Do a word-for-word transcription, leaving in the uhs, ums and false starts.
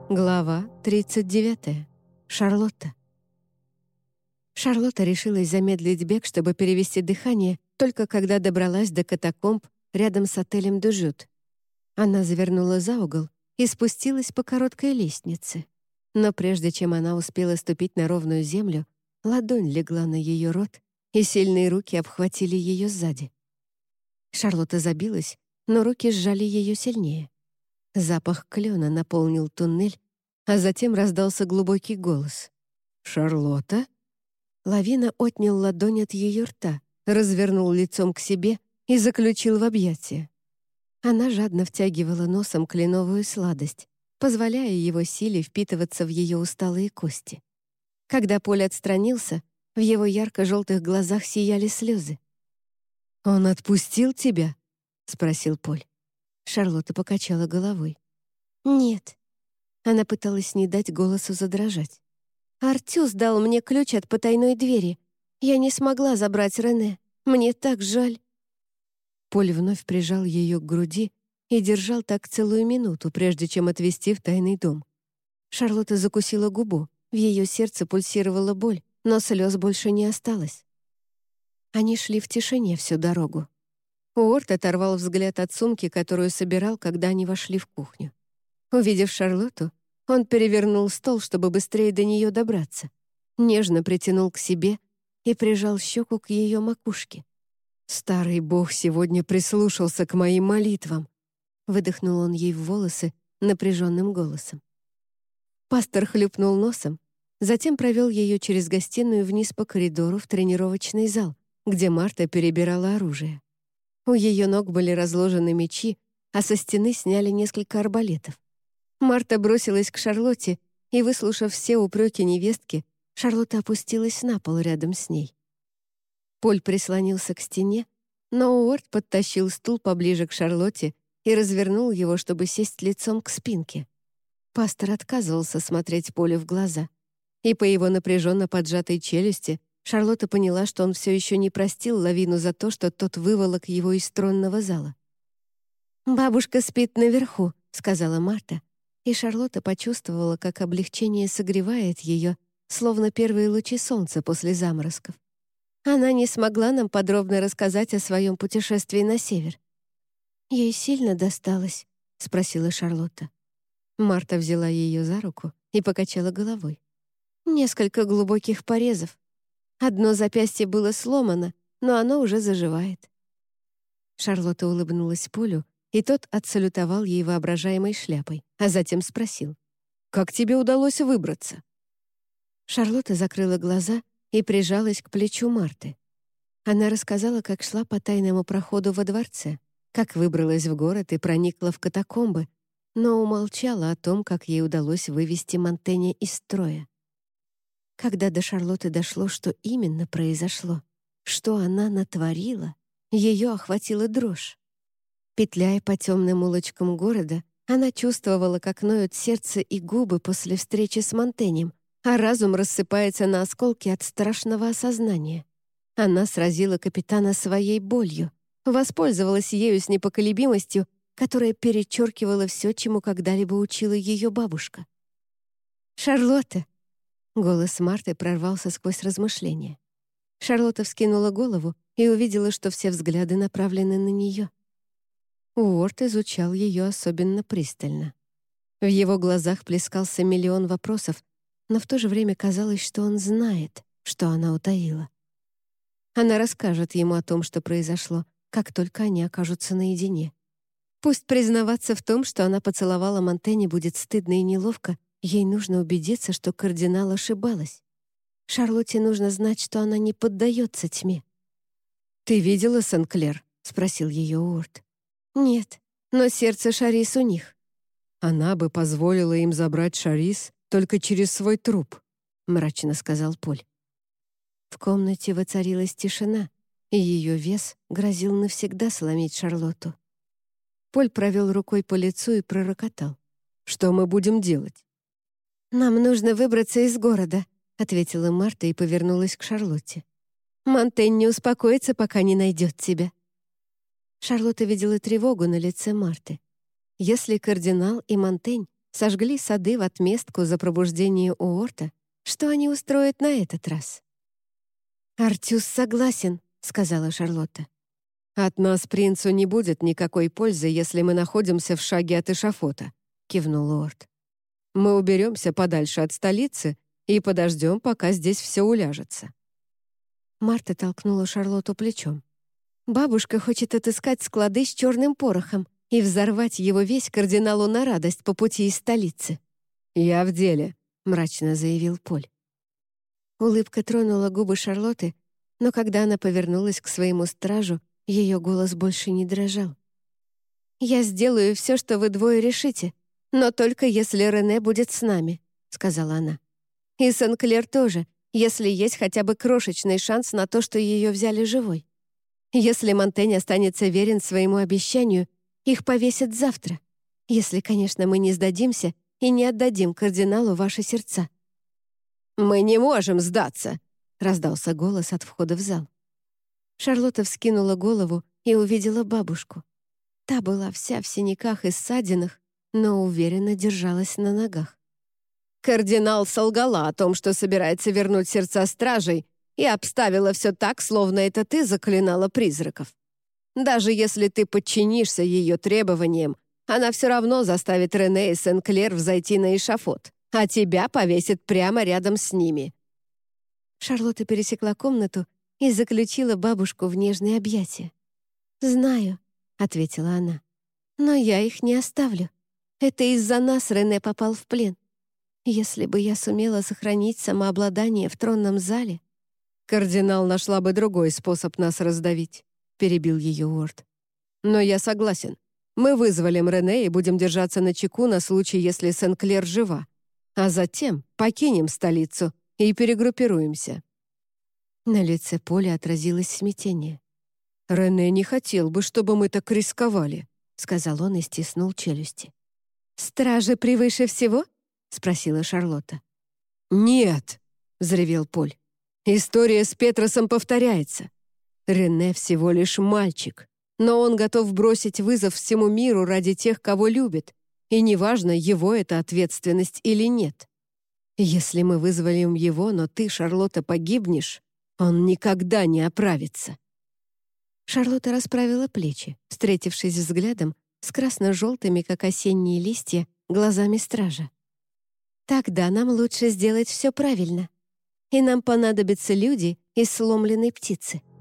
Глава тридцать девятая. Шарлотта. Шарлотта решилась замедлить бег, чтобы перевести дыхание, только когда добралась до катакомб рядом с отелем «Дюжют». Она завернула за угол и спустилась по короткой лестнице. Но прежде чем она успела ступить на ровную землю, ладонь легла на ее рот, и сильные руки обхватили ее сзади. Шарлотта забилась, но руки сжали ее сильнее. Запах клена наполнил туннель, а затем раздался глубокий голос. «Шарлотта?» Лавина отнял ладонь от ее рта, развернул лицом к себе и заключил в объятия. Она жадно втягивала носом кленовую сладость, позволяя его силе впитываться в ее усталые кости. Когда Поль отстранился, в его ярко-желтых глазах сияли слезы. «Он отпустил тебя?» — спросил Поль. Шарлотта покачала головой. «Нет». Она пыталась не дать голосу задрожать. «Артюс дал мне ключ от потайной двери. Я не смогла забрать Рене. Мне так жаль». Поль вновь прижал ее к груди и держал так целую минуту, прежде чем отвезти в тайный дом. Шарлотта закусила губу. В ее сердце пульсировала боль, но слез больше не осталось. Они шли в тишине всю дорогу. Уорд оторвал взгляд от сумки, которую собирал, когда они вошли в кухню. Увидев Шарлотту, он перевернул стол, чтобы быстрее до нее добраться, нежно притянул к себе и прижал щеку к ее макушке. «Старый бог сегодня прислушался к моим молитвам», — выдохнул он ей в волосы напряженным голосом. Пастор хлюпнул носом, затем провел ее через гостиную вниз по коридору в тренировочный зал, где Марта перебирала оружие. У ее ног были разложены мечи, а со стены сняли несколько арбалетов. Марта бросилась к Шарлотте, и, выслушав все упреки невестки, Шарлотта опустилась на пол рядом с ней. Поль прислонился к стене, но Уорд подтащил стул поближе к Шарлотте и развернул его, чтобы сесть лицом к спинке. Пастор отказывался смотреть Полю в глаза, и по его напряженно поджатой челюсти Шарлотта поняла, что он все еще не простил Лавину за то, что тот выволок его из тронного зала. «Бабушка спит наверху», — сказала Марта, и Шарлотта почувствовала, как облегчение согревает ее, словно первые лучи солнца после заморозков. Она не смогла нам подробно рассказать о своем путешествии на север. «Ей сильно досталось?» — спросила Шарлотта. Марта взяла ее за руку и покачала головой. «Несколько глубоких порезов. Одно запястье было сломано, но оно уже заживает». Шарлотта улыбнулась Полю, и тот отсалютовал ей воображаемой шляпой, а затем спросил: «Как тебе удалось выбраться?» Шарлотта закрыла глаза и прижалась к плечу Марты. Она рассказала, как шла по тайному проходу во дворце, как выбралась в город и проникла в катакомбы, но умолчала о том, как ей удалось вывести Монтэня из строя. Когда до Шарлотты дошло, что именно произошло, что она натворила, ее охватила дрожь. Петляя по темным улочкам города, она чувствовала, как ноют сердце и губы после встречи с Монтенем, а разум рассыпается на осколки от страшного осознания. Она сразила капитана своей болью, воспользовалась ею с непоколебимостью, которая перечеркивала все, чему когда-либо учила ее бабушка. «Шарлотта!» Голос Марты прорвался сквозь размышления. Шарлотта вскинула голову и увидела, что все взгляды направлены на нее. Уорд изучал ее особенно пристально. В его глазах плескался миллион вопросов, но в то же время казалось, что он знает, что она утаила. Она расскажет ему о том, что произошло, как только они окажутся наедине. Пусть признаваться в том, что она поцеловала Монтэня, будет стыдно и неловко, ей нужно убедиться, что кардинал ошибалась. Шарлотте нужно знать, что она не поддается тьме. «Ты видела Сен-Клер?» — спросил ее Уорд. «Нет, но сердце Шарис у них». «Она бы позволила им забрать Шарис только через свой труп», — мрачно сказал Поль. В комнате воцарилась тишина, и ее вес грозил навсегда сломить Шарлотту. Поль провел рукой по лицу и пророкотал: «Что мы будем делать?» «Нам нужно выбраться из города», — ответила Марта и повернулась к Шарлотте. «Монтень не успокоится, пока не найдет тебя». Шарлотта видела тревогу на лице Марты. Если кардинал и Монтень сожгли сады в отместку за пробуждение Уорта, что они устроят на этот раз? «Артюс согласен», — сказала Шарлотта. «От нас принцу не будет никакой пользы, если мы находимся в шаге от эшафота», — кивнул Уорт. «Мы уберемся подальше от столицы и подождем, пока здесь все уляжется». Марта толкнула Шарлотту плечом. «Бабушка хочет отыскать склады с черным порохом и взорвать его весь кардиналу на радость по пути из столицы». «Я в деле», — мрачно заявил Поль. Улыбка тронула губы Шарлотты, но когда она повернулась к своему стражу, ее голос больше не дрожал. «Я сделаю все, что вы двое решите, но только если Рене будет с нами», — сказала она. «И Сен-Клер тоже, если есть хотя бы крошечный шанс на то, что ее взяли живой. Если Монтень останется верен своему обещанию, их повесят завтра, если, конечно, мы не сдадимся и не отдадим кардиналу ваши сердца». «Мы не можем сдаться!» — раздался голос от входа в зал. Шарлотта вскинула голову и увидела бабушку. Та была вся в синяках и ссадинах, но уверенно держалась на ногах. «Кардинал солгала о том, что собирается вернуть сердца стражей, и обставила все так, словно это ты заклинала призраков. Даже если ты подчинишься ее требованиям, она все равно заставит Рене и Сен-Клер взойти на эшафот, а тебя повесит прямо рядом с ними». Шарлотта пересекла комнату и заключила бабушку в нежные объятия. «Знаю», — ответила она, — «но я их не оставлю. Это из-за нас Рене попал в плен. Если бы я сумела сохранить самообладание в тронном зале...» «Кардинал нашла бы другой способ нас раздавить», — перебил ее Уорт. «Но я согласен. Мы вызволим Рене и будем держаться начеку на случай, если Сен-Клер жива, а затем покинем столицу и перегруппируемся». На лице Поля отразилось смятение. «Рене не хотел бы, чтобы мы так рисковали», — сказал он и стиснул челюсти. «Стражи превыше всего?» — спросила Шарлотта. «Нет», — взревел Поль. «История с Петросом повторяется. Рене всего лишь мальчик, но он готов бросить вызов всему миру ради тех, кого любит, и неважно, его это ответственность или нет. Если мы вызволим его, но ты, Шарлотта, погибнешь, он никогда не оправится». Шарлотта расправила плечи, встретившись взглядом с красно-желтыми, как осенние листья, глазами стража. «Тогда нам лучше сделать все правильно, и нам понадобятся люди из сломленной птицы».